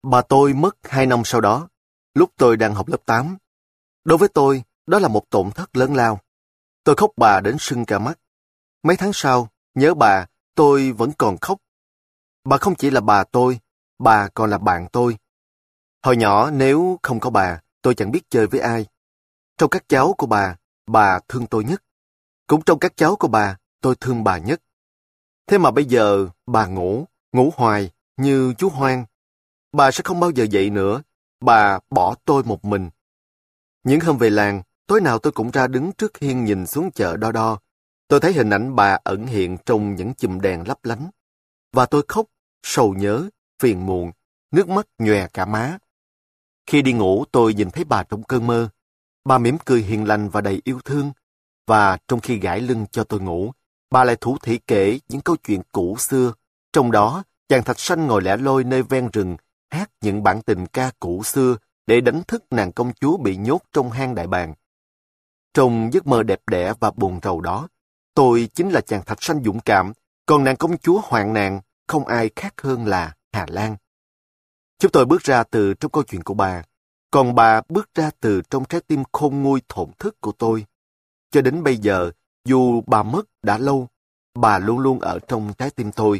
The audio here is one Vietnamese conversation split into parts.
Bà tôi mất 2 năm sau đó, lúc tôi đang học lớp 8. Đối với tôi, đó là một tổn thất lớn lao. Tôi khóc bà đến sưng cả mắt. Mấy tháng sau, nhớ bà, tôi vẫn còn khóc. Bà không chỉ là bà tôi, bà còn là bạn tôi. Hồi nhỏ nếu không có bà, tôi chẳng biết chơi với ai. Trong các cháu của bà thương tôi nhất. Cũng trong các cháu của bà, tôi thương bà nhất. Thế mà bây giờ, bà ngủ hoài, như chú Hoang. Bà sẽ không bao giờ dậy nữa, bà bỏ tôi một mình. Những hôm về làng, tối nào tôi cũng ra đứng trước hiên nhìn xuống chợ đo đo. Tôi thấy hình ảnh bà ẩn hiện trong những chùm đèn lấp lánh. Và tôi khóc, sầu nhớ, phiền muộn, nước mắt nhòe cả má. Khi đi ngủ tôi nhìn thấy bà trong cơn mơ. Bà mỉm cười hiền lành và đầy yêu thương. Và trong khi gãi lưng cho tôi ngủ, bà lại thủ thỉ kể những câu chuyện cũ xưa. Trong đó, chàng Thạch Sanh ngồi lẻ loi nơi ven rừng, hát những bản tình ca cũ xưa để đánh thức nàng công chúa bị nhốt trong hang đại bàng. Trong giấc mơ đẹp đẽ và buồn rầu đó, tôi chính là chàng Thạch Sanh dũng cảm, còn nàng công chúa hoạn nạn không ai khác hơn là Hà Lan. Chúng tôi bước ra từ trong câu chuyện của bà, còn bà bước ra từ trong trái tim khôn nguôi thổn thức của tôi. Cho đến bây giờ, dù bà mất đã lâu, bà luôn luôn ở trong trái tim tôi.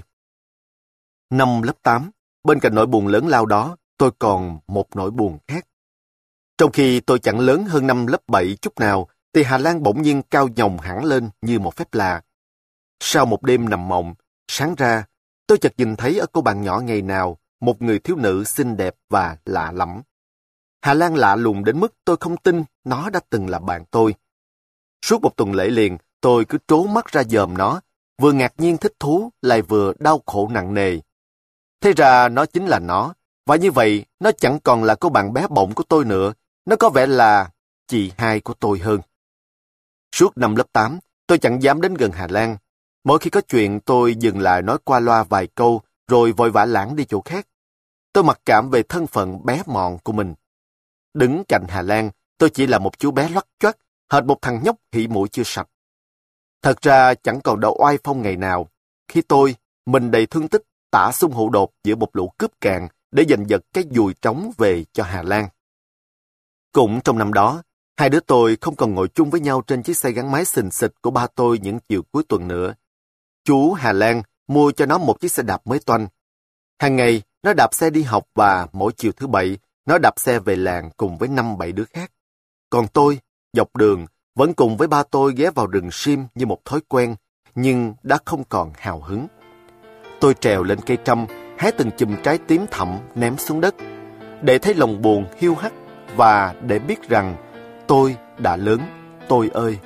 Năm lớp 8, bên cạnh nỗi buồn lớn lao đó, tôi còn một nỗi buồn khác. Trong khi tôi chẳng lớn hơn năm lớp 7 chút nào, thì Hà Lan bỗng nhiên cao nhồng hẳn lên như một phép lạ. Sau một đêm nằm mộng, sáng ra, tôi chợt nhìn thấy ở cô bạn nhỏ ngày nào một người thiếu nữ xinh đẹp và lạ lẫm. Hà Lan lạ lùng đến mức tôi không tin nó đã từng là bạn tôi. Suốt một tuần lễ liền, tôi cứ trố mắt ra dòm nó, vừa ngạc nhiên thích thú, lại vừa đau khổ nặng nề. Thế ra nó chính là nó, và như vậy nó chẳng còn là cô bạn bé bỏng của tôi nữa, nó có vẻ là chị hai của tôi hơn. Suốt năm lớp 8, tôi chẳng dám đến gần Hà Lan. Mỗi khi có chuyện tôi dừng lại nói qua loa vài câu, rồi vội vã lảng đi chỗ khác. Tôi mặc cảm về thân phận bé mọn của mình. Đứng cạnh Hà Lan, tôi chỉ là một chú bé loắt choắt, hệt một thằng nhóc hỉ mũi chưa sạch. Thật ra chẳng còn đâu oai phong ngày nào, khi mình đầy thương tích, tả xung hữu đột giữa một lũ cướp càn để giành giật cái dùi trống về cho Hà Lan. Cũng trong năm đó, hai đứa tôi không còn ngồi chung với nhau trên chiếc xe gắn máy xình xịch của ba tôi những chiều cuối tuần nữa. Chú Hà Lan mua cho nó một chiếc xe đạp mới toanh. Hàng ngày, nó đạp xe đi học và mỗi chiều thứ Bảy, nó đạp xe về làng cùng với 5-7 đứa khác. Còn tôi, dọc đường, vẫn cùng với ba tôi ghé vào rừng sim như một thói quen, nhưng đã không còn hào hứng. Tôi trèo lên cây trâm, hái từng chùm trái tím thẳm ném xuống đất, để thấy lòng buồn hiu hắt và để biết rằng tôi đã lớn, tôi ơi.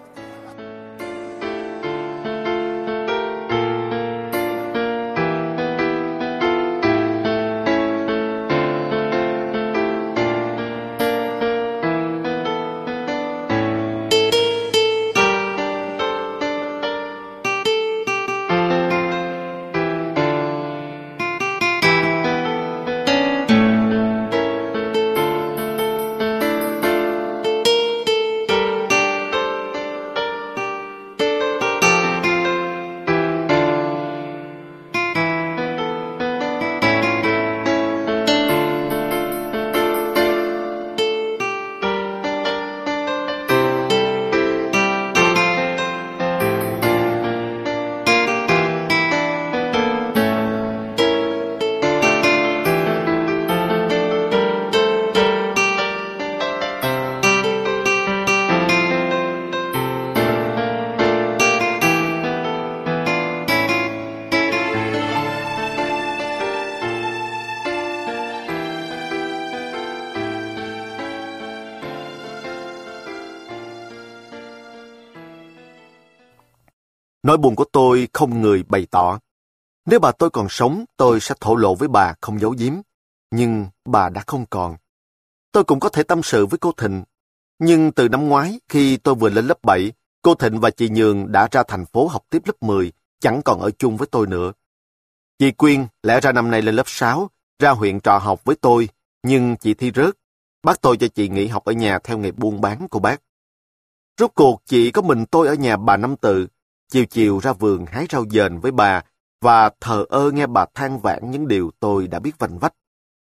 Nỗi buồn của tôi không người bày tỏ. Nếu bà tôi còn sống, tôi sẽ thổ lộ với bà không giấu giếm. Nhưng bà đã không còn. Tôi cũng có thể tâm sự với cô Thịnh. Nhưng từ năm ngoái, khi tôi vừa lên lớp 7, cô Thịnh và chị Nhường đã ra thành phố học tiếp lớp 10, chẳng còn ở chung với tôi nữa. Chị Quyên lẽ ra năm nay lên lớp 6, ra huyện trọ học với tôi, nhưng chị thi rớt. Bác tôi cho chị nghỉ học ở nhà theo nghề buôn bán của bác. Rốt cuộc chỉ có mình tôi ở nhà bà Năm Tự, chiều chiều ra vườn hái rau dền với bà và thờ ơ nghe bà than vãn những điều tôi đã biết vanh vách.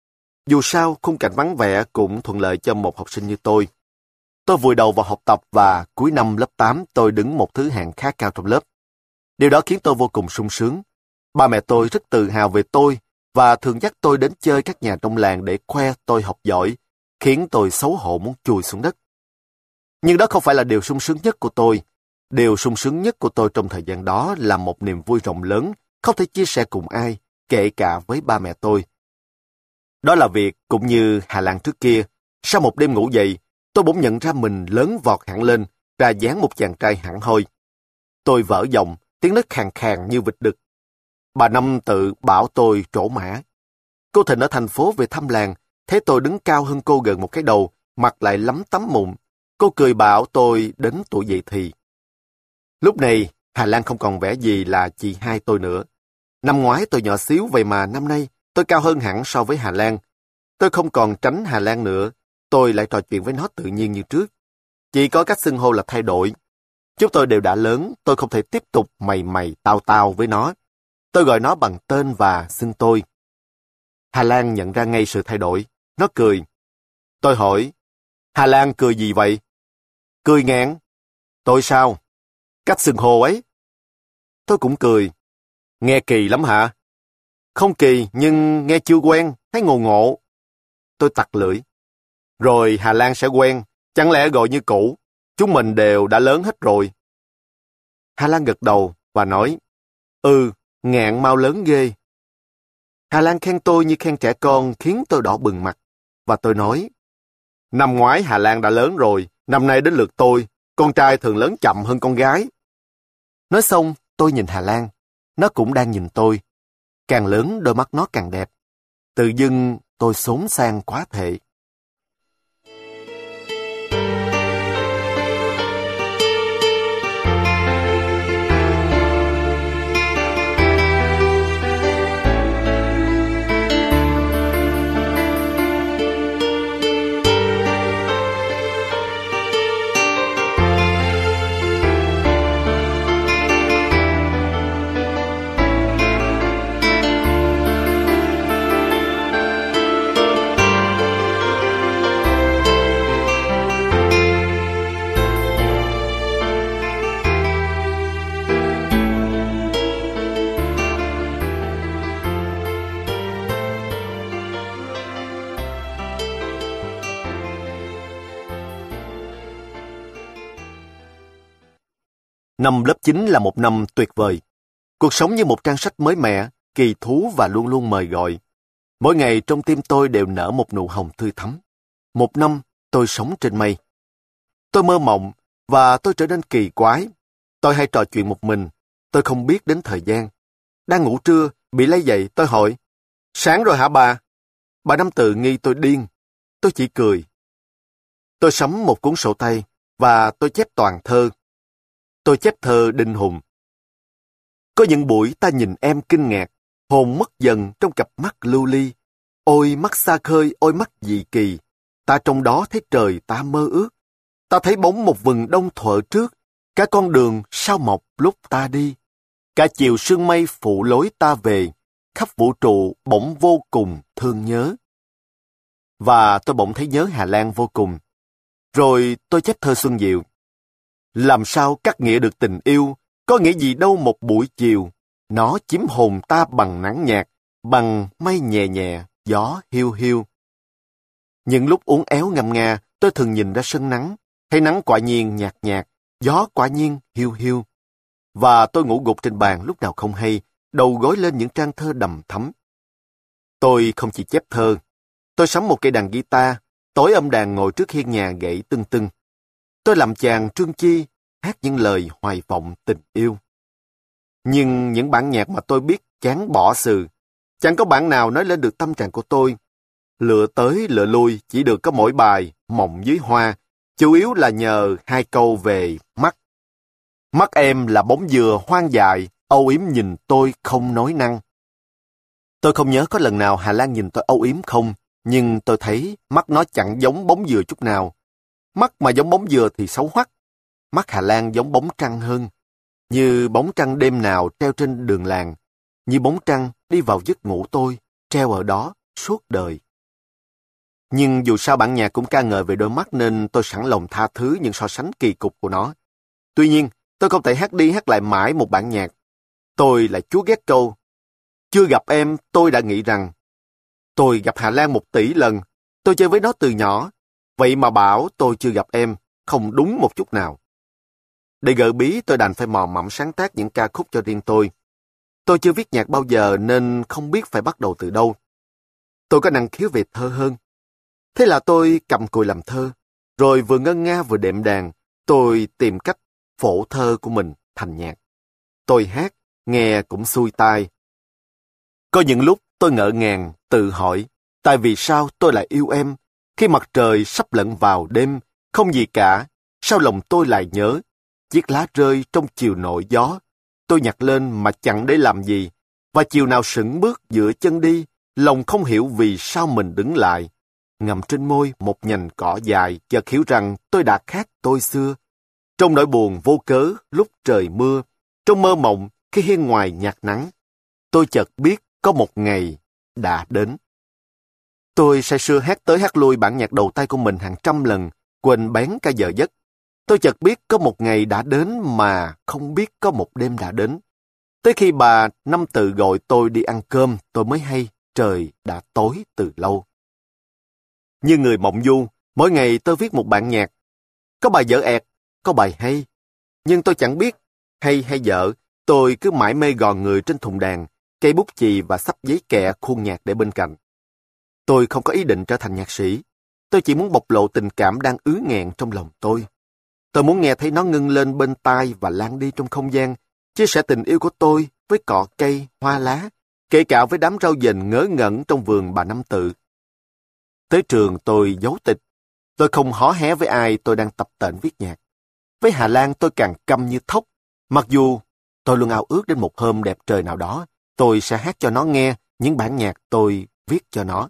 Dù sao, khung cảnh vắng vẻ cũng thuận lợi cho một học sinh như tôi. Tôi vùi đầu vào học tập và cuối năm lớp 8 tôi đứng một thứ hạng khá cao trong lớp. Điều đó khiến tôi vô cùng sung sướng. Ba mẹ tôi rất tự hào về tôi và thường dắt tôi đến chơi các nhà trong làng để khoe tôi học giỏi, khiến tôi xấu hổ muốn chùi xuống đất. Nhưng đó không phải là điều sung sướng nhất của tôi. Điều sung sướng nhất của tôi trong thời gian đó là một niềm vui rộng lớn, không thể chia sẻ cùng ai, kể cả với ba mẹ tôi. Đó là việc, cũng như Hà Lan trước kia, sau một đêm ngủ dậy, tôi bỗng nhận ra mình lớn vọt hẳn lên, ra dáng một chàng trai hẳn hoi. Tôi vỡ giọng, tiếng nói khàn khàn như vịt đực. Bà Năm tự bảo tôi trổ mã. Cô Thịnh ở thành phố về thăm làng, thấy tôi đứng cao hơn cô gần một cái đầu, mặt lại lấm tấm mụn. Cô cười bảo tôi đến tuổi dậy thì. Lúc này, Hà Lan không còn vẻ gì là chị hai tôi nữa. Năm ngoái tôi nhỏ xíu, vậy mà năm nay tôi cao hơn hẳn so với Hà Lan. Tôi không còn tránh Hà Lan nữa, tôi lại trò chuyện với nó tự nhiên như trước. Chỉ có cách xưng hô là thay đổi. Chúng tôi đều đã lớn, tôi không thể tiếp tục mày mày tao tao với nó. Tôi gọi nó bằng tên và xưng tôi. Hà Lan nhận ra ngay sự thay đổi. Nó cười. Tôi hỏi, Hà Lan cười gì vậy? Cười ngạn. Tôi sao? Cách xưng hô ấy. Tôi cũng cười. Nghe kỳ lắm hả? Không kỳ, nhưng nghe chưa quen, thấy ngộ ngộ. Tôi tặc lưỡi. Rồi Hà Lan sẽ quen, chẳng lẽ gọi như cũ? Chúng mình đều đã lớn hết rồi. Hà Lan gật đầu và nói, ngạn mau lớn ghê. Hà Lan khen tôi như khen trẻ con khiến tôi đỏ bừng mặt. Và tôi nói, năm ngoái Hà Lan đã lớn rồi, năm nay đến lượt tôi, con trai thường lớn chậm hơn con gái. Nói xong, tôi nhìn Hà Lan, nó cũng đang nhìn tôi. Càng lớn đôi mắt nó càng đẹp. Tự dưng tôi xốn sang quá thể. Năm lớp 9 là một năm tuyệt vời. Cuộc sống như một trang sách mới mẻ, kỳ thú và luôn luôn mời gọi. Mỗi ngày trong tim tôi đều nở một nụ hồng tươi thắm. Một năm, tôi sống trên mây. Tôi mơ mộng, và tôi trở nên kỳ quái. Tôi hay trò chuyện một mình. Tôi không biết đến thời gian. Đang ngủ trưa, bị lấy dậy, tôi hỏi, sáng rồi hả bà? Bà Năm tự nghi tôi điên. Tôi chỉ cười. Tôi sắm một cuốn sổ tay, và tôi chép toàn thơ. Tôi chép thơ Đinh Hùng. Có những buổi ta nhìn em kinh ngạc, hồn mất dần trong cặp mắt lưu ly. Ôi mắt xa khơi, ôi mắt dị kỳ, ta trong đó thấy trời ta mơ ước. Ta thấy bóng một vừng đông thuở trước, cả con đường sao mọc lúc ta đi. Cả chiều sương mây phụ lối ta về, khắp vũ trụ bỗng vô cùng thương nhớ. Và tôi bỗng thấy nhớ Hà Lan vô cùng. Rồi tôi chép thơ Xuân Diệu. Làm sao cắt nghĩa được tình yêu, có nghĩa gì đâu một buổi chiều. Nó chiếm hồn ta bằng nắng nhạt, bằng mây nhẹ nhẹ, gió hiu hiu. Những lúc uốn éo ngâm nga, tôi thường nhìn ra sân nắng, thấy nắng quả nhiên nhạt nhạt, gió quả nhiên hiu hiu. Và tôi ngủ gục trên bàn lúc nào không hay, đầu gối lên những trang thơ đầm thắm. Tôi không chỉ chép thơ, tôi sắm một cây đàn guitar, tối âm đàn ngồi trước hiên nhà gãy tưng tưng. Tôi làm chàng Trương Chi, hát những lời hoài vọng tình yêu. Nhưng những bản nhạc mà tôi biết chán bỏ sừ, chẳng có bản nào nói lên được tâm trạng của tôi. Lựa tới lựa lui chỉ được có mỗi bài Mộng dưới hoa, chủ yếu là nhờ hai câu về mắt. Mắt em là bóng dừa hoang dại, âu yếm nhìn tôi không nói năng. Tôi không nhớ có lần nào Hà Lan nhìn tôi âu yếm không, nhưng tôi thấy mắt nó chẳng giống bóng dừa chút nào. Mắt mà giống bóng dừa thì xấu hoắc. Mắt Hà Lan giống bóng trăng hơn, như bóng trăng đêm nào treo trên đường làng, như bóng trăng đi vào giấc ngủ tôi, treo ở đó suốt đời. Nhưng dù sao bản nhạc cũng ca ngợi về đôi mắt nên tôi sẵn lòng tha thứ những so sánh kỳ cục của nó. Tuy nhiên, tôi không thể hát đi hát lại mãi một bản nhạc. Tôi lại chúa ghét câu: chưa gặp em, tôi đã nghĩ rằng. Tôi gặp Hà Lan 1 tỷ lần. Tôi chơi với nó từ nhỏ. Vậy mà bảo tôi chưa gặp em, không đúng một chút nào. Để gợi bí, tôi đành phải mò mẫm sáng tác những ca khúc cho riêng tôi. Tôi chưa viết nhạc bao giờ nên không biết phải bắt đầu từ đâu. Tôi có năng khiếu về thơ hơn. Thế là tôi cầm cùi làm thơ, rồi vừa ngân nga vừa đệm đàn, tôi tìm cách phổ thơ của mình thành nhạc. Tôi hát, nghe cũng xuôi tai. Có những lúc tôi ngỡ ngàng, tự hỏi, tại vì sao tôi lại yêu em? Khi mặt trời sắp lặn vào đêm, không gì cả, sao lòng tôi lại nhớ? Chiếc lá rơi trong chiều nổi gió, tôi nhặt lên mà chẳng để làm gì. Và chiều nào sững bước giữa chân đi, lòng không hiểu vì sao mình đứng lại. Ngậm trên môi một nhành cỏ dài, chợt hiểu rằng tôi đã khác tôi xưa. Trong nỗi buồn vô cớ lúc trời mưa, trong mơ mộng khi hiên ngoài nhạt nắng, tôi chợt biết có một ngày đã đến. Tôi say sưa hát tới hát lui bản nhạc đầu tay của mình hàng trăm lần, quên bén cả giờ giấc. Tôi chợt biết có một ngày đã đến mà không biết có một đêm đã đến. Tới khi bà Năm Tự gọi tôi đi ăn cơm, tôi mới hay trời đã tối từ lâu. Như người mộng du, mỗi ngày tôi viết một bản nhạc. Có bài dở ẹt, có bài hay. Nhưng tôi chẳng biết hay dở, tôi cứ mải mê gò người trên thùng đàn, cây bút chì và xấp giấy kẹ khuôn nhạc để bên cạnh. Tôi không có ý định trở thành nhạc sĩ. Tôi chỉ muốn bộc lộ tình cảm đang ứ nghẹn trong lòng tôi. Tôi muốn nghe thấy nó ngưng lên bên tai và lan đi trong không gian, chia sẻ tình yêu của tôi với cỏ cây, hoa lá, kể cả với đám rau dền ngớ ngẩn trong vườn bà Năm Tự. Tới trường tôi giấu tịch. Tôi không hó hé với ai tôi đang tập tễnh viết nhạc. Với Hà Lan tôi càng câm như thóc. Mặc dù tôi luôn ao ước đến một hôm đẹp trời nào đó, tôi sẽ hát cho nó nghe những bản nhạc tôi viết cho nó.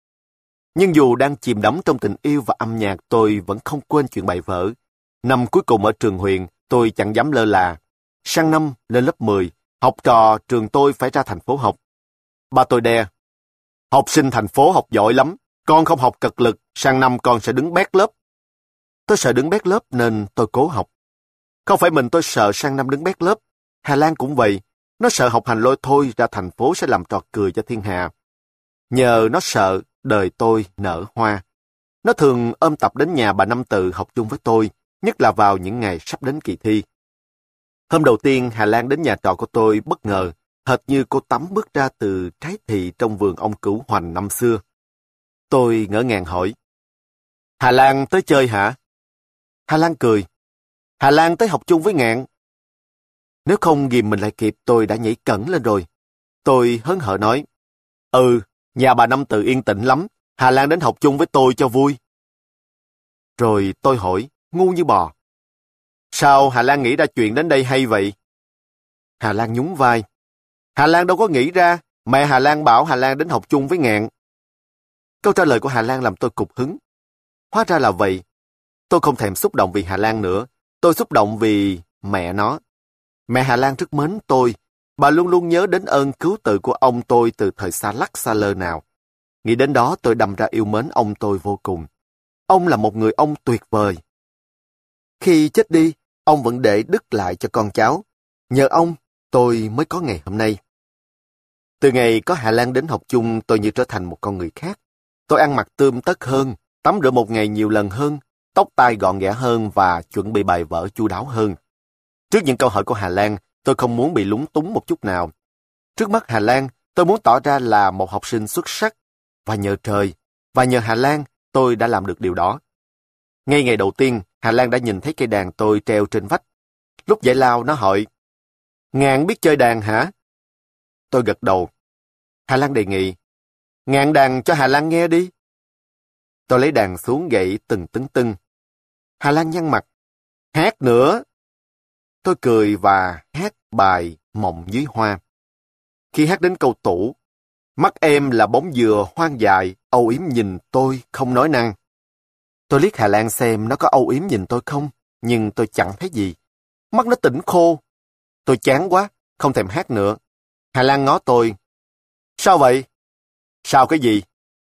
Nhưng dù đang chìm đắm trong tình yêu và âm nhạc, tôi vẫn không quên chuyện bài vở. Năm cuối cùng ở trường huyện, tôi chẳng dám lơ là. Sang năm lên lớp 10, học trò trường tôi phải ra thành phố học. Ba tôi đe: học sinh thành phố học giỏi lắm, con không học cật lực, sang năm con sẽ đứng bét lớp. Tôi sợ đứng bét lớp nên tôi cố học. Không phải mình tôi sợ sang năm đứng bét lớp, Hà Lan cũng vậy. Nó sợ học hành lôi thôi ra thành phố sẽ làm trò cười cho thiên hạ. Nhờ nó sợ, đời tôi nở hoa. Nó thường ôm tập đến nhà bà Năm Tự học chung với tôi, nhất là vào những ngày sắp đến kỳ thi. Hôm đầu tiên Hà Lan đến nhà trọ của tôi bất ngờ, hệt như cô Tắm bước ra từ trái thị trong vườn ông Cửu Hoành năm xưa. Tôi ngỡ ngàng hỏi: Hà Lan tới chơi hả? Hà Lan cười: Hà Lan tới học chung với Ngạn. Nếu không ghìm mình lại kịp, tôi đã nhảy cẫng lên rồi. Tôi hớn hở nói: ừ, nhà bà Năm Tự yên tĩnh lắm, Hà Lan đến học chung với tôi cho vui. Rồi tôi hỏi, ngu như bò: sao Hà Lan nghĩ ra chuyện đến đây hay vậy? Hà Lan nhún vai: Hà Lan đâu có nghĩ ra, mẹ Hà Lan bảo Hà Lan đến học chung với Ngạn. Câu trả lời của Hà Lan làm tôi cục hứng. Hóa ra là vậy. Tôi không thèm xúc động vì Hà Lan nữa. Tôi xúc động vì mẹ nó. Mẹ Hà Lan rất mến tôi. Bà luôn luôn nhớ đến ơn cứu tự của ông tôi từ thời xa lắc xa lơ nào. Nghĩ đến đó tôi đâm ra yêu mến ông tôi vô cùng. Ông là một người ông tuyệt vời. Khi chết đi, ông vẫn để đứt lại cho con cháu. Nhờ ông, tôi mới có ngày hôm nay. Từ ngày có Hà Lan đến học chung, tôi như trở thành một con người khác. Tôi ăn mặc tươm tất hơn, tắm rửa một ngày nhiều lần hơn, tóc tai gọn ghẽ hơn và chuẩn bị bài vở chu đáo hơn. Trước những câu hỏi của Hà Lan, tôi không muốn bị lúng túng một chút nào. Trước mắt Hà Lan, tôi muốn tỏ ra là một học sinh xuất sắc. Và nhờ trời, và nhờ Hà Lan, tôi đã làm được điều đó. Ngay ngày đầu tiên, Hà Lan đã nhìn thấy cây đàn tôi treo trên vách. Lúc giải lao, nó hỏi: Ngạn biết chơi đàn hả? Tôi gật đầu. Hà Lan đề nghị: Ngạn đàn cho Hà Lan nghe đi. Tôi lấy đàn xuống gậy từng tưng tưng. Hà Lan nhăn mặt: Hát nữa. Tôi cười và hát bài Mộng Dưới Hoa. Khi hát đến câu tủ: Mắt em là bóng dừa hoang dại, âu yếm nhìn tôi không nói năng. Tôi liếc Hà Lan xem nó có âu yếm nhìn tôi không, nhưng tôi chẳng thấy gì. Mắt nó tỉnh khô. Tôi chán quá, không thèm hát nữa. Hà Lan ngó tôi: Sao vậy? Sao cái gì?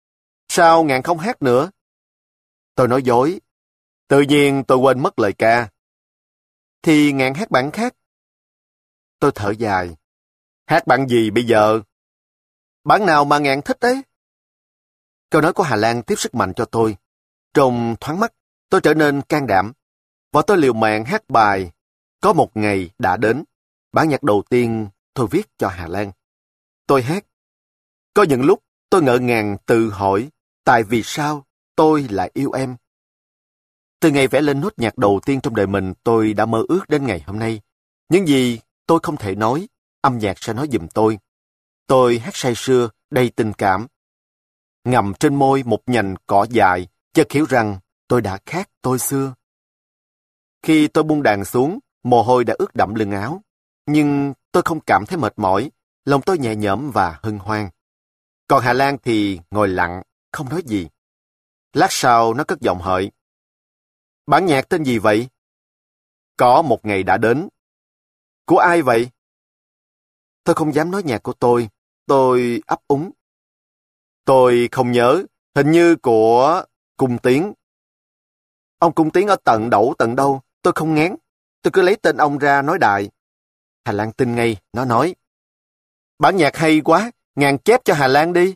Sao Ngạn không hát nữa? Tôi nói dối. Tự nhiên tôi quên mất lời ca. Thì Ngạn hát bản khác. Tôi thở dài. Hát bản gì bây giờ? Bản nào mà Ngạn thích đấy? Câu nói của Hà Lan tiếp sức mạnh cho tôi. Trong thoáng mắt, tôi trở nên can đảm. Và tôi liều mạng hát bài Có một ngày đã đến. Bản nhạc đầu tiên tôi viết cho Hà Lan. Tôi hát. Có những lúc tôi ngỡ ngàng tự hỏi tại vì sao tôi lại yêu em. Từ ngày vẽ lên nốt nhạc đầu tiên trong đời mình, tôi đã mơ ước đến ngày hôm nay. Những gì tôi không thể nói, âm nhạc sẽ nói giùm tôi. Tôi hát say sưa, đầy tình cảm. Ngậm trên môi một nhành cỏ dài, chợt hiểu rằng tôi đã khác tôi xưa. Khi tôi buông đàn xuống, mồ hôi đã ướt đẫm lưng áo. Nhưng tôi không cảm thấy mệt mỏi, lòng tôi nhẹ nhõm và hân hoan. Còn Hà Lan thì ngồi lặng, không nói gì. Lát sau nó cất giọng hỏi. Bản nhạc tên gì vậy? Có một ngày đã đến. Của ai vậy? Tôi không dám nói nhạc của tôi ấp úng. Tôi không nhớ, hình như của Cung Tiến. Ông Cung Tiến ở tận đâu, tôi không ngán. Tôi cứ lấy tên ông ra nói đại. Hà Lan tin ngay, nó nói. Bản nhạc hay quá, Ngạn chép cho Hà Lan đi.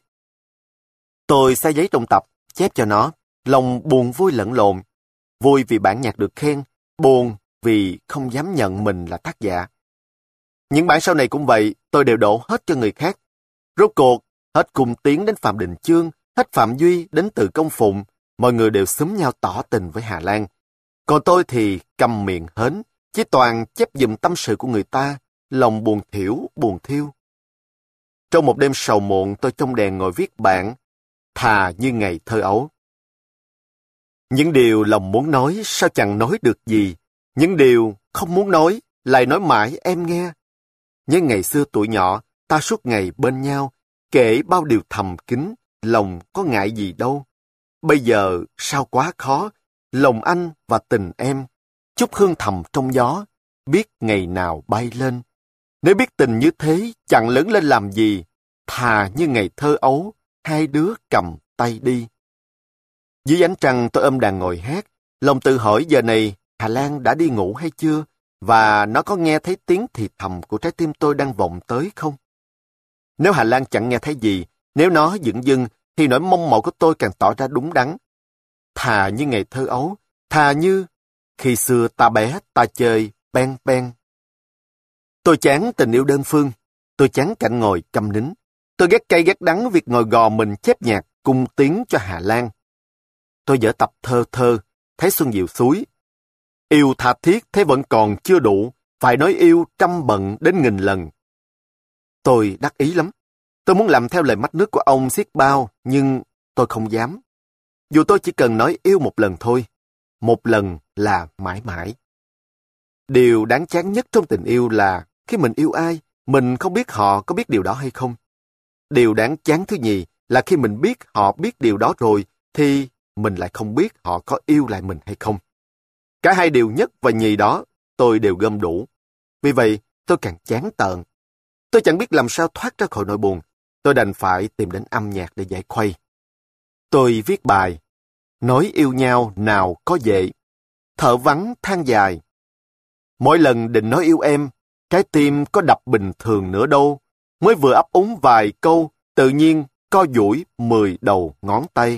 Tôi xé giấy trong tập, chép cho nó, lòng buồn vui lẫn lộn. Vui vì bản nhạc được khen, buồn vì không dám nhận mình là tác giả. Những bản sau này cũng vậy, tôi đều đổ hết cho người khác. Rốt cuộc, hết Cung Tiến đến Phạm Đình Chương, hết Phạm Duy đến Từ Công Phụng, mọi người đều xúm nhau tỏ tình với Hà Lan. Còn tôi thì câm miệng hến, chỉ toàn chép giùm tâm sự của người ta, lòng buồn thiểu, buồn thiêu. Trong một đêm sầu muộn, tôi trong đèn ngồi viết bản Thà như ngày thơ ấu. Những điều lòng muốn nói sao chẳng nói được gì, những điều không muốn nói lại nói mãi em nghe. Nhớ ngày xưa tuổi nhỏ, ta suốt ngày bên nhau, kể bao điều thầm kín, lòng có ngại gì đâu. Bây giờ sao quá khó, lòng anh và tình em, chút hương thầm trong gió, biết ngày nào bay lên. Nếu biết tình như thế, chẳng lớn lên làm gì, thà như ngày thơ ấu, hai đứa cầm tay đi. Dưới ánh trăng tôi ôm đàn ngồi hát, lòng tự hỏi giờ này Hà Lan đã đi ngủ hay chưa, và nó có nghe thấy tiếng thì thầm của trái tim tôi đang vọng tới không? Nếu Hà Lan chẳng nghe thấy gì, nếu nó dửng dưng, thì nỗi mong mỏi của tôi càng tỏ ra đúng đắn. Thà như ngày thơ ấu, thà như khi xưa ta bé ta chơi ben ben. Tôi chán tình yêu đơn phương, tôi chán cảnh ngồi câm nín. Tôi ghét cay ghét đắng việc ngồi gò mình chép nhạc Cung Tiến cho Hà Lan. Tôi dở tập thơ Thấy Xuân Diệu Suối. Yêu tha thiết thế vẫn còn chưa đủ, phải nói yêu trăm bận đến nghìn lần. Tôi đắc ý lắm. Tôi muốn làm theo lời mách nước của ông Xiết Bao, nhưng tôi không dám. Dù tôi chỉ cần nói yêu một lần thôi, một lần là mãi mãi. Điều đáng chán nhất trong tình yêu là khi mình yêu ai, mình không biết họ có biết điều đó hay không. Điều đáng chán thứ nhì là khi mình biết họ biết điều đó rồi, thì mình lại không biết họ có yêu lại mình hay không. Cả hai điều nhất và nhì đó, tôi đều gom đủ. Vì vậy, tôi càng chán tợn. Tôi chẳng biết làm sao thoát ra khỏi nỗi buồn. Tôi đành phải tìm đến âm nhạc để giải khuây. Tôi viết bài, nói yêu nhau nào có dễ, thở vắng than dài. Mỗi lần định nói yêu em, trái tim có đập bình thường nữa đâu. Mới vừa ấp úng vài câu, tự nhiên co duỗi 10 đầu ngón tay.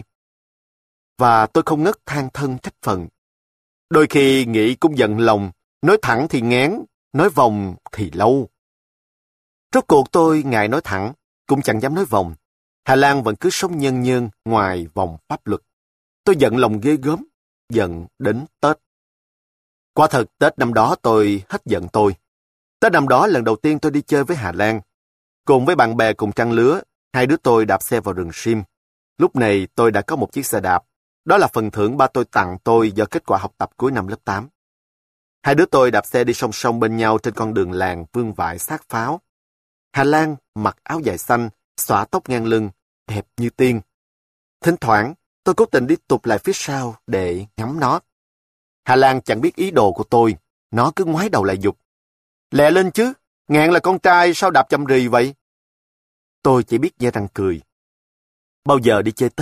Và tôi không ngớt than thân trách phận. Đôi khi nghĩ cũng giận lòng, nói thẳng thì ngán, nói vòng thì lâu. Rốt cuộc tôi ngại nói thẳng, cũng chẳng dám nói vòng. Hà Lan vẫn cứ sống nhân nhơn ngoài vòng pháp luật. Tôi giận lòng ghê gớm, giận đến Tết. Quả thật Tết năm đó tôi hết giận tôi. Tết năm đó lần đầu tiên tôi đi chơi với Hà Lan. Cùng với bạn bè cùng trang lứa, hai đứa tôi đạp xe vào rừng Sim. Lúc này tôi đã có một chiếc xe đạp. Đó là phần thưởng ba tôi tặng tôi do kết quả học tập cuối năm lớp 8. Hai đứa tôi đạp xe đi song song bên nhau trên con đường làng vương vãi xác pháo. Hà Lan mặc áo dài xanh, xõa tóc ngang lưng, đẹp như tiên. Thỉnh thoảng, tôi cố tình đi tụt lại phía sau để ngắm nó. Hà Lan chẳng biết ý đồ của tôi, nó cứ ngoái đầu lại giục. Lẹ lên chứ, Ngạn là con trai sao đạp chậm rì vậy? Tôi chỉ biết nhe răng cười. Bao giờ đi chơi Tết,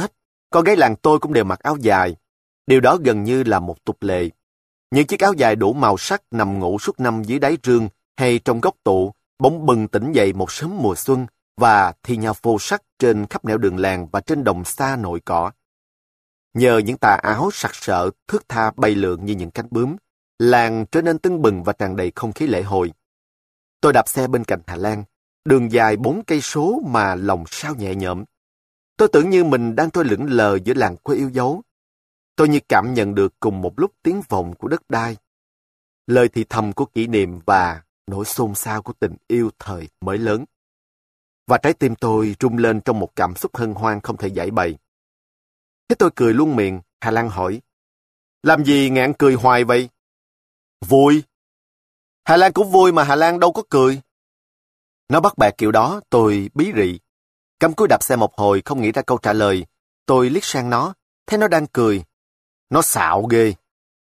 Con gái làng tôi cũng đều mặc áo dài. Điều đó gần như là một tục lệ. Những chiếc áo dài đủ màu sắc nằm ngủ suốt năm dưới đáy rương hay trong góc tủ, bỗng bừng tỉnh dậy một sớm mùa xuân và thi nhau phô sắc trên khắp nẻo đường làng và trên đồng xa nội cỏ. Nhờ những tà áo sặc sỡ, thướt tha bay lượn như những cánh bướm, làng trở nên tưng bừng và tràn đầy không khí lễ hội. Tôi đạp xe bên cạnh Hà Lan, đường dài 4 cây số mà lòng sao nhẹ nhõm. Tôi tưởng như mình đang trôi lững lờ giữa làng quê yêu dấu. Tôi như cảm nhận được cùng một lúc tiếng vọng của đất đai, lời thì thầm của kỷ niệm và nỗi xôn xao của tình yêu thời mới lớn. Và trái tim tôi rung lên trong một cảm xúc hân hoan không thể giải bày. Thế tôi cười luôn miệng, Hà Lan hỏi, làm gì ngạn cười hoài vậy? Vui. Hà Lan cũng vui mà Hà Lan đâu có cười. Nó bắt bẻ kiểu đó, tôi bí rị. Cắm cúi đạp xe một hồi không nghĩ ra câu trả lời. Tôi liếc sang nó, thấy nó đang cười. Nó xạo ghê.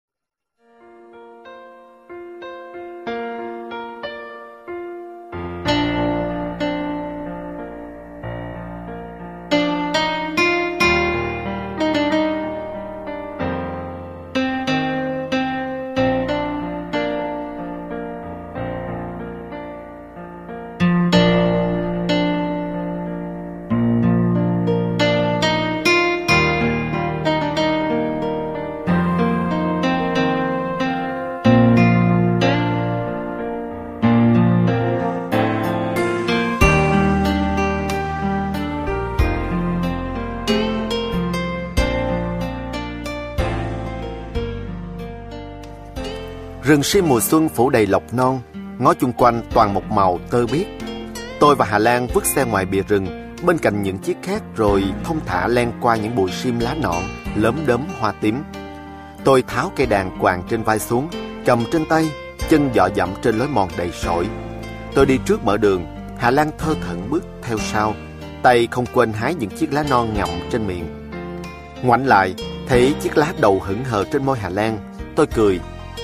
Rừng sim mùa xuân phủ đầy lộc non, ngó chung quanh toàn một màu tơ biếc. Tôi và Hà Lan vứt xe ngoài bìa rừng, bên cạnh những chiếc khác rồi thong thả len qua những bụi sim lá nõn, lấm đốm hoa tím. Tôi tháo cây đàn quàng trên vai xuống, cầm trên tay, chân dọ dẫm trên lối mòn đầy sỏi. Tôi đi trước mở đường, Hà Lan thơ thẩn bước theo sau, tay không quên hái những chiếc lá non ngậm trên miệng. Ngoảnh lại, thấy chiếc lá đầu hững hờ trên môi Hà Lan, tôi cười.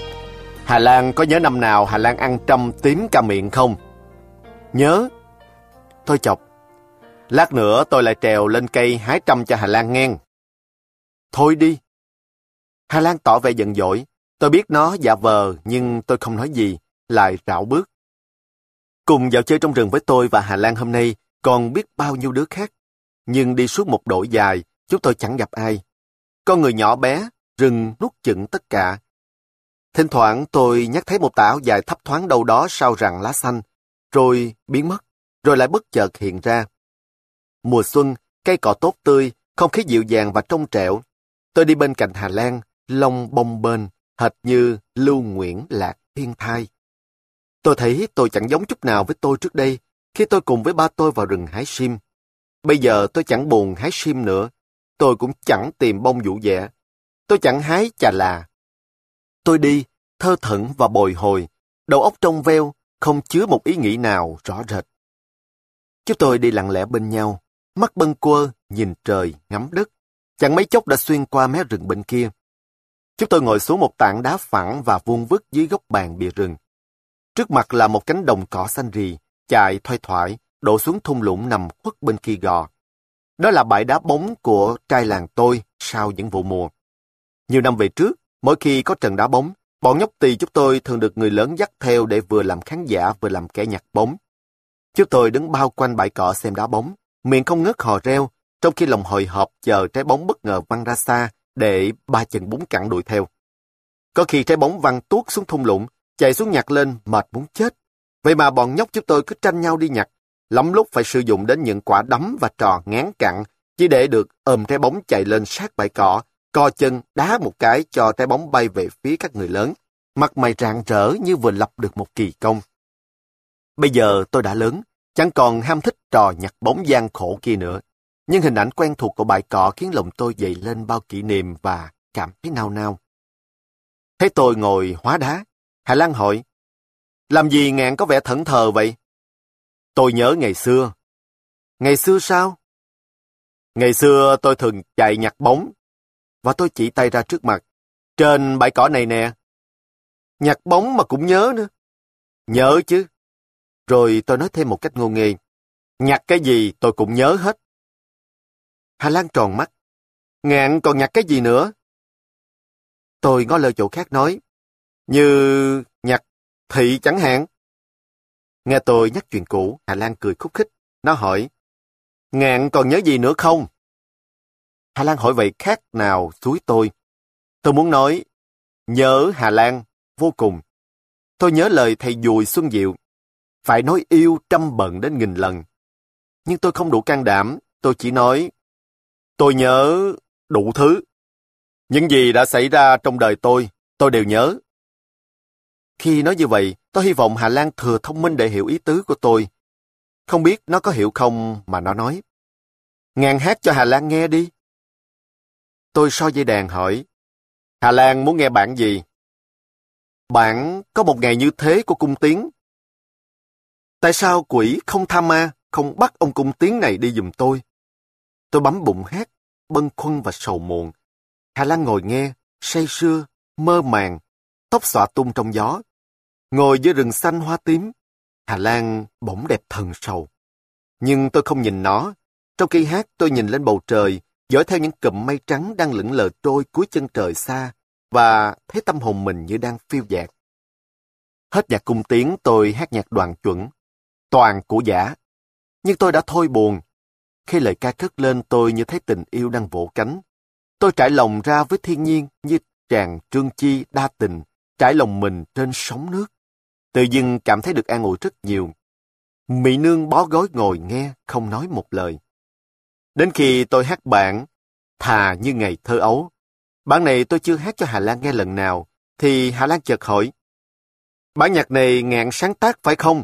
Hà Lan có nhớ năm nào Hà Lan ăn trâm tím cả miệng không? Nhớ. Tôi chọc. Lát nữa tôi lại trèo lên cây hái trâm cho Hà Lan nghe. Thôi đi. Hà Lan tỏ vẻ giận dỗi. Tôi biết nó giả vờ nhưng tôi không nói gì, lại rảo bước. Cùng dạo chơi trong rừng với tôi và Hà Lan hôm nay còn biết bao nhiêu đứa khác. Nhưng đi suốt một đội dài, chúng tôi chẳng gặp ai. Con người nhỏ bé, rừng nuốt chửng tất cả. Thỉnh thoảng tôi nhắc thấy một tà áo dài thấp thoáng đâu đó sau rặng lá xanh, rồi biến mất, rồi lại bất chợt hiện ra. Mùa xuân, cây cỏ tốt tươi, không khí dịu dàng và trong trẻo. Tôi đi bên cạnh Hà Lan, lông bông bênh, hệt như Lưu Nguyễn Lạc Thiên Thai. Tôi thấy tôi chẳng giống chút nào với tôi trước đây, khi tôi cùng với ba tôi vào rừng hái sim. Bây giờ tôi chẳng buồn hái sim nữa, tôi cũng chẳng tìm bông vũ vẽ. Tôi chẳng hái chà là. Tôi đi, thơ thẩn và bồi hồi, đầu óc trong veo, không chứa một ý nghĩ nào rõ rệt. Chúng tôi đi lặng lẽ bên nhau, mắt bâng quơ, nhìn trời, ngắm đất. Chẳng mấy chốc đã xuyên qua mé rừng bên kia. Chúng tôi ngồi xuống một tảng đá phẳng và vuông vức dưới gốc bàn bìa rừng. Trước mặt là một cánh đồng cỏ xanh rì, chạy thoai thoải, đổ xuống thung lũng nằm khuất bên kia gò. Đó là bãi đá bóng của trai làng tôi sau những vụ mùa. Nhiều năm về trước, mỗi khi có trận đá bóng, bọn nhóc tỳ chúng tôi thường được người lớn dắt theo để vừa làm khán giả vừa làm kẻ nhặt bóng. Chúng tôi đứng bao quanh bãi cỏ xem đá bóng, miệng không ngớt hò reo, trong khi lòng hồi hộp chờ trái bóng bất ngờ văng ra xa để ba chân bún cẳng đuổi theo. Có khi trái bóng văng tuốt xuống thung lũng, chạy xuống nhặt lên mệt muốn chết. Vậy mà bọn nhóc chúng tôi cứ tranh nhau đi nhặt, lắm lúc phải sử dụng đến những quả đấm và trò ngán cặn, chỉ để được ôm trái bóng chạy lên sát bãi cỏ, co chân đá một cái cho trái bóng bay về phía các người lớn, mặt mày rạng rỡ như vừa lập được một kỳ công. Bây giờ tôi đã lớn, chẳng còn ham thích trò nhặt bóng gian khổ kia nữa. Nhưng hình ảnh quen thuộc của bãi cỏ khiến lòng tôi dậy lên bao kỷ niệm và cảm thấy nao nao. Thấy tôi ngồi hóa đá, Hà Lan hỏi, làm gì ngạn có vẻ thẫn thờ vậy? Tôi nhớ ngày xưa. Ngày xưa sao? Ngày xưa tôi thường chạy nhặt bóng. Và tôi chỉ tay ra trước mặt. Trên bãi cỏ này nè. Nhặt bóng mà cũng nhớ nữa. Nhớ chứ. Rồi tôi nói thêm một cách ngô nghê. Nhặt cái gì tôi cũng nhớ hết. Hà Lan tròn mắt. Ngạn còn nhặt cái gì nữa? Tôi ngó lơ chỗ khác nói, như nhặt thị chẳng hạn. Nghe tôi nhắc chuyện cũ, Hà Lan cười khúc khích. Nó hỏi, Ngạn còn nhớ gì nữa không? Hà Lan hỏi vậy khác nào xúi tôi. Tôi muốn nói, nhớ Hà Lan vô cùng. Tôi nhớ lời thầy Dùi Xuân Diệu, phải nói yêu trăm bận đến nghìn lần. Nhưng tôi không đủ can đảm, tôi chỉ nói, tôi nhớ đủ thứ. Những gì đã xảy ra trong đời tôi đều nhớ. Khi nói như vậy, tôi hy vọng Hà Lan thừa thông minh để hiểu ý tứ của tôi. Không biết nó có hiểu không mà nó nói, Ngạn hát cho Hà Lan nghe đi. Tôi so dây đàn hỏi, Hà Lan muốn nghe bản gì? Bản Có một ngày như thế của Cung Tiến. Tại sao quỷ không tham ma, không bắt ông Cung Tiến này đi giùm tôi? Tôi bấm bụng hát, bâng khuâng và sầu muộn. Hà Lan ngồi nghe, say sưa, mơ màng, tóc xõa tung trong gió. Ngồi dưới rừng xanh hoa tím, Hà Lan bỗng đẹp thần sầu. Nhưng tôi không nhìn nó. Trong khi hát, tôi nhìn lên bầu trời, dõi theo những cụm mây trắng đang lững lờ trôi cuối chân trời xa, và thấy tâm hồn mình như đang phiêu dạt. Hết nhạc Cung Tiến, tôi hát nhạc Đoàn Chuẩn, toàn của giả. Nhưng tôi đã thôi buồn. Khi lời ca cất lên, tôi như thấy tình yêu đang vỗ cánh. Tôi trải lòng ra với thiên nhiên như chàng Trương Chi đa tình, trải lòng mình trên sóng nước. Tự dưng cảm thấy được an ủi rất nhiều. Mỹ nương bó gối ngồi nghe, không nói một lời. Đến khi tôi hát bản Thà Như Ngày Thơ Ấu, bản này tôi chưa hát cho Hà Lan nghe lần nào, thì Hà Lan chợt hỏi, bản nhạc này Ngạn sáng tác phải không?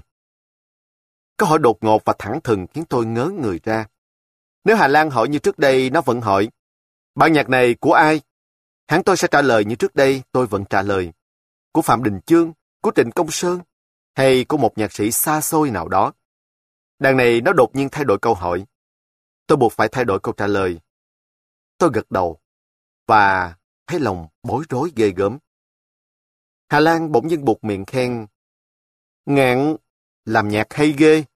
Câu hỏi đột ngột và thẳng thừng khiến tôi ngớ người ra. Nếu Hà Lan hỏi như trước đây, nó vẫn hỏi, bản nhạc này của ai? Hẳn tôi sẽ trả lời như trước đây, tôi vẫn trả lời. Của Phạm Đình Chương, của Trịnh Công Sơn, hay của một nhạc sĩ xa xôi nào đó. Đằng này nó đột nhiên thay đổi câu hỏi. Tôi buộc phải thay đổi câu trả lời. Tôi gật đầu, và thấy lòng bối rối ghê gớm. Hà Lan bỗng dưng buột miệng khen, Ngạn làm nhạc hay ghê.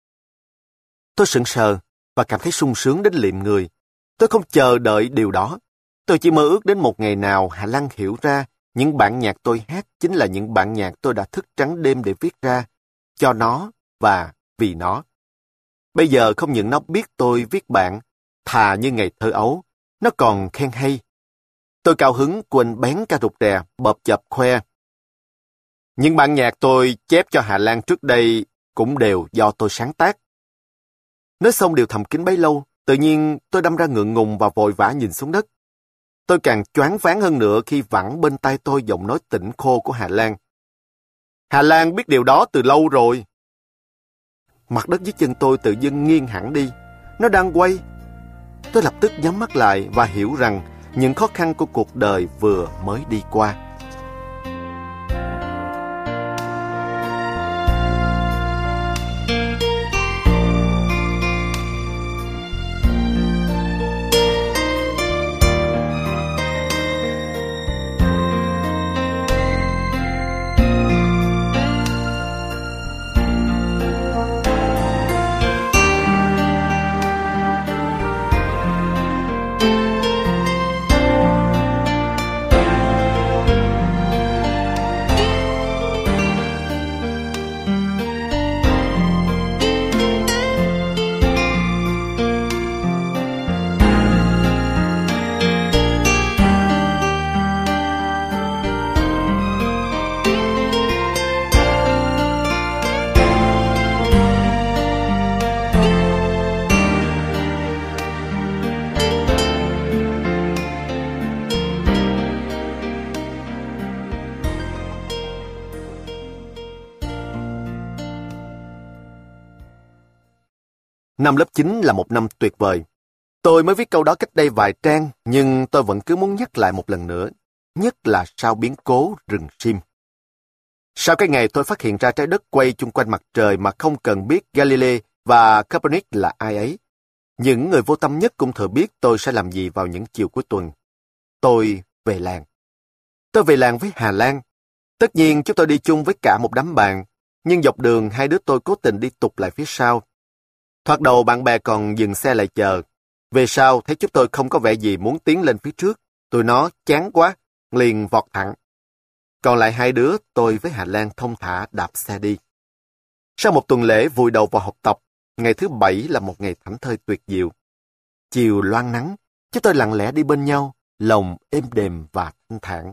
Tôi sững sờ và cảm thấy sung sướng đến liệm người. Tôi không chờ đợi điều đó. Tôi chỉ mơ ước đến một ngày nào Hà Lan hiểu ra những bản nhạc tôi hát chính là những bản nhạc tôi đã thức trắng đêm để viết ra, cho nó và vì nó. Bây giờ không những nó biết tôi viết bản Thà Như Ngày Thơ Ấu, nó còn khen hay. Tôi cao hứng quên bén ca rụt rè, bợp chợp khoe. Những bản nhạc tôi chép cho Hà Lan trước đây cũng đều do tôi sáng tác. Nói xong điều thầm kín bấy lâu, tự nhiên tôi đâm ra ngượng ngùng và vội vã nhìn xuống đất. Tôi càng choáng váng hơn nữa khi vẳng bên tai tôi giọng nói tỉnh khô của Hà Lan. Hà Lan biết điều đó từ lâu rồi. Mặt đất dưới chân tôi tự dưng nghiêng hẳn đi. Nó đang quay. Tôi lập tức nhắm mắt lại và hiểu rằng những khó khăn của cuộc đời vừa mới đi qua. Năm lớp 9 là một năm tuyệt vời. Tôi mới viết câu đó cách đây vài trang, nhưng tôi vẫn cứ muốn nhắc lại một lần nữa, nhất là sau biến cố rừng sim. Sau cái ngày tôi phát hiện ra trái đất quay chung quanh mặt trời mà không cần biết Galilei và Copernic là ai ấy, những người vô tâm nhất cũng thừa biết tôi sẽ làm gì vào những chiều cuối tuần. Tôi về làng. Tôi về làng với Hà Lan. Tất nhiên chúng tôi đi chung với cả một đám bạn, nhưng dọc đường hai đứa tôi cố tình đi tụt lại phía sau. Thoạt đầu bạn bè còn dừng xe lại chờ. Về sau, thấy chúng tôi không có vẻ gì muốn tiến lên phía trước. Tụi nó chán quá, liền vọt thẳng. Còn lại hai đứa, tôi với Hà Lan thông thả đạp xe đi. Sau một tuần lễ vùi đầu vào học tập, ngày thứ Bảy là một ngày thảnh thơi tuyệt diệu. Chiều loang nắng, chúng tôi lặng lẽ đi bên nhau, lòng êm đềm và thanh thản.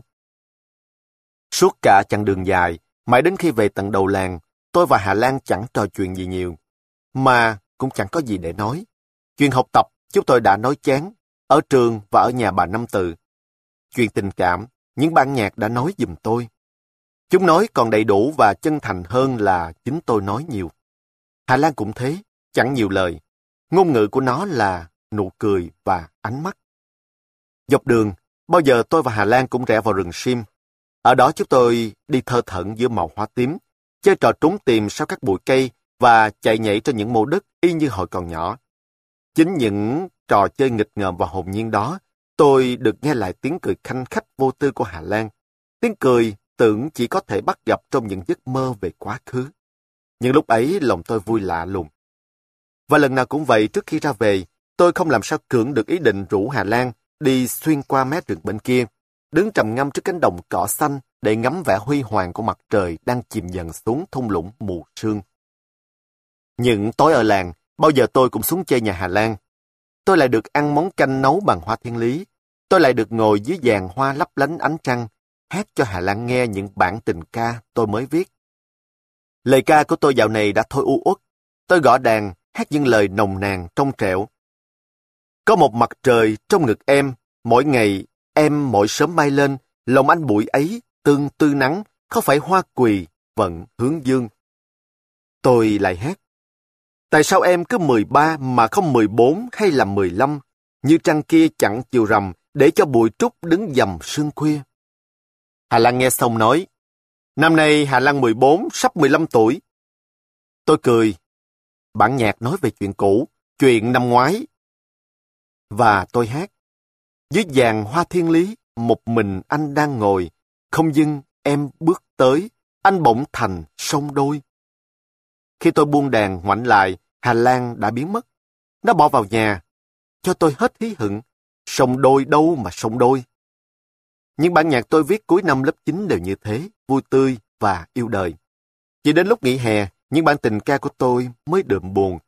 Suốt cả chặng đường dài, mãi đến khi về tận đầu làng, tôi và Hà Lan chẳng trò chuyện gì nhiều, mà cũng chẳng có gì để nói. Chuyện học tập, chúng tôi đã nói chán, ở trường và ở nhà bà Năm Từ. Chuyện tình cảm, những bản nhạc đã nói giùm tôi. Chúng nói còn đầy đủ và chân thành hơn là chính tôi nói nhiều. Hà Lan cũng thế, chẳng nhiều lời. Ngôn ngữ của nó là nụ cười và ánh mắt. Dọc đường, bao giờ tôi và Hà Lan cũng rẽ vào rừng sim. Ở đó chúng tôi đi thơ thẩn giữa màu hoa tím, chơi trò trốn tìm sau các bụi cây và chạy nhảy trên những mô đất y như hồi còn nhỏ. Chính những trò chơi nghịch ngợm và hồn nhiên đó, tôi được nghe lại tiếng cười khanh khách vô tư của Hà Lan. Tiếng cười tưởng chỉ có thể bắt gặp trong những giấc mơ về quá khứ. Nhưng lúc ấy lòng tôi vui lạ lùng. Và lần nào cũng vậy, trước khi ra về, tôi không làm sao cưỡng được ý định rủ Hà Lan đi xuyên qua mé rừng bên kia, đứng trầm ngâm trước cánh đồng cỏ xanh để ngắm vẻ huy hoàng của mặt trời đang chìm dần xuống thung lũng mù sương. Những tối ở làng, bao giờ tôi cũng xuống chơi nhà Hà Lan. Tôi lại được ăn món canh nấu bằng hoa thiên lý. Tôi lại được ngồi dưới giàn hoa lấp lánh ánh trăng, hát cho Hà Lan nghe những bản tình ca tôi mới viết. Lời ca của tôi dạo này đã thôi u uất. Tôi gõ đàn, hát những lời nồng nàn trong trẻo. Có một mặt trời trong ngực em, mỗi ngày em mỗi sớm mai lên, lòng anh bụi ấy tương tư nắng, không phải hoa quỳ vận hướng dương. Tôi lại hát. Tại sao em cứ 13 mà không 14 hay là 15, như trăng kia chẳng chiều rằm để cho bụi trúc đứng dầm sương khuya. Hà Lan nghe xong nói, năm nay Hà Lan 14, sắp 15 tuổi. Tôi cười. Bản nhạc nói về chuyện cũ, chuyện năm ngoái. Và tôi hát. Dưới giàn hoa thiên lý, một mình anh đang ngồi, không dưng em bước tới, anh bỗng thành sông đôi. Khi tôi buông đàn ngoảnh lại, Hà Lan đã biến mất. Nó bỏ vào nhà, cho tôi hết hí hửng. Sông đôi đâu mà sông đôi. Những bản nhạc tôi viết cuối năm lớp 9 đều như thế, vui tươi và yêu đời. Chỉ đến lúc nghỉ hè, những bản tình ca của tôi mới đượm buồn.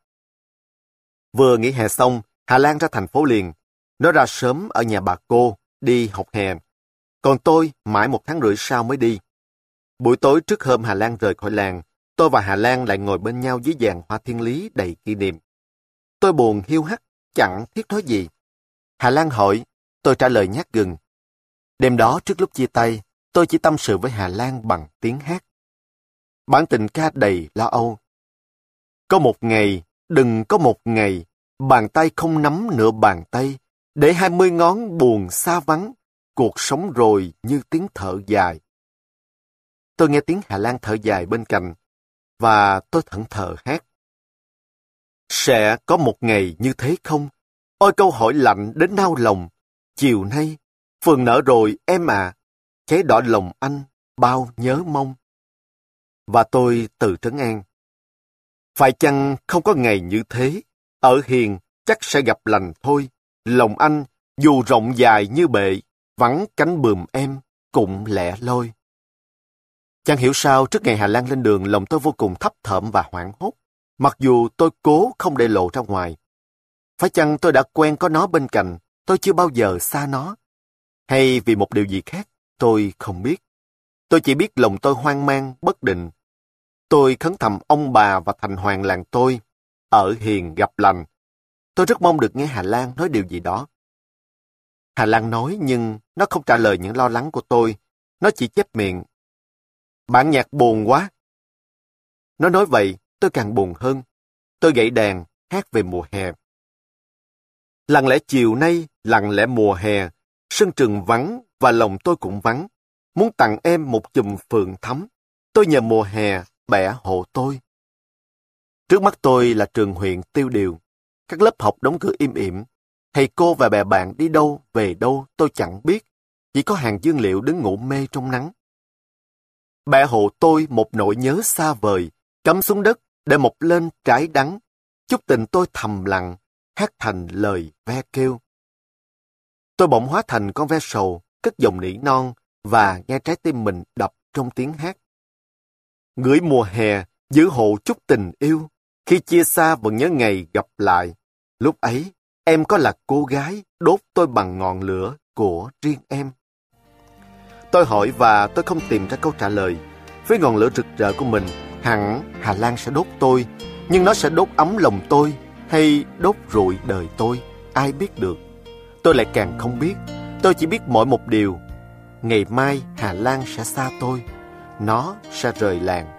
Vừa nghỉ hè xong, Hà Lan ra thành phố liền. Nó ra sớm ở nhà bà cô, đi học hè. Còn tôi mãi 1 tháng rưỡi sau mới đi. Buổi tối trước hôm Hà Lan rời khỏi làng, tôi và Hà Lan lại ngồi bên nhau dưới giàn hoa thiên lý đầy kỷ niệm. Tôi buồn hiu hắt, chẳng thiết nói gì. Hà Lan hỏi, tôi trả lời nhát gừng. Đêm đó trước lúc chia tay, tôi chỉ tâm sự với Hà Lan bằng tiếng hát. Bản tình ca đầy lo âu. Có một ngày, đừng có một ngày, bàn tay không nắm nửa bàn tay, để 20 ngón buồn xa vắng, cuộc sống rồi như tiếng thở dài. Tôi nghe tiếng Hà Lan thở dài bên cạnh, và tôi thẫn thờ hát. Sẽ có một ngày như thế không? Ôi câu hỏi lạnh đến nao lòng. Chiều nay, phường nở rồi em à, cháy đỏ lòng anh, bao nhớ mong. Và tôi tự trấn an. Phải chăng không có ngày như thế? Ở hiền chắc sẽ gặp lành thôi. Lòng anh, dù rộng dài như bệ, vắng cánh bườm em, cũng lẻ loi. Chẳng hiểu sao trước ngày Hà Lan lên đường, lòng tôi vô cùng thấp thởm và hoảng hốt, mặc dù tôi cố không để lộ ra ngoài. Phải chăng tôi đã quen có nó bên cạnh, tôi chưa bao giờ xa nó? Hay vì một điều gì khác, tôi không biết. Tôi chỉ biết lòng tôi hoang mang, bất định. Tôi khấn thầm ông bà và thành hoàng làng tôi, ở hiền gặp lành. Tôi rất mong được nghe Hà Lan nói điều gì đó. Hà Lan nói nhưng nó không trả lời những lo lắng của tôi. Nó chỉ chép miệng. Bản nhạc buồn quá. Nó nói vậy, tôi càng buồn hơn. Tôi gảy đàn, hát về mùa hè. Lặng lẽ chiều nay, lặng lẽ mùa hè, sân trường vắng và lòng tôi cũng vắng. Muốn tặng em một chùm phượng thắm. Tôi nhờ mùa hè bẻ hộ tôi. Trước mắt tôi là trường huyện tiêu điều. Các lớp học đóng cửa im ỉm. Thầy cô và bè bạn đi đâu, về đâu tôi chẳng biết. Chỉ có hàng dương liệu đứng ngủ mê trong nắng. Bẻ hộ tôi một nỗi nhớ xa vời, cắm xuống đất để mọc lên trái đắng. Chút tình tôi thầm lặng, hát thành lời ve kêu. Tôi bỗng hóa thành con ve sầu, cất giọng nỉ non và nghe trái tim mình đập trong tiếng hát. Ngửi mùa hè, giữ hộ chút tình yêu, khi chia xa vẫn nhớ ngày gặp lại. Lúc ấy, em có là cô gái đốt tôi bằng ngọn lửa của riêng em. Tôi hỏi và tôi không tìm ra câu trả lời. Với ngọn lửa rực rỡ của mình, hẳn Hà Lan sẽ đốt tôi, nhưng nó sẽ đốt ấm lòng tôi hay đốt rụi đời tôi, ai biết được. Tôi lại càng không biết. Tôi chỉ biết mỗi một điều. Ngày mai Hà Lan sẽ xa tôi. Nó sẽ rời làng.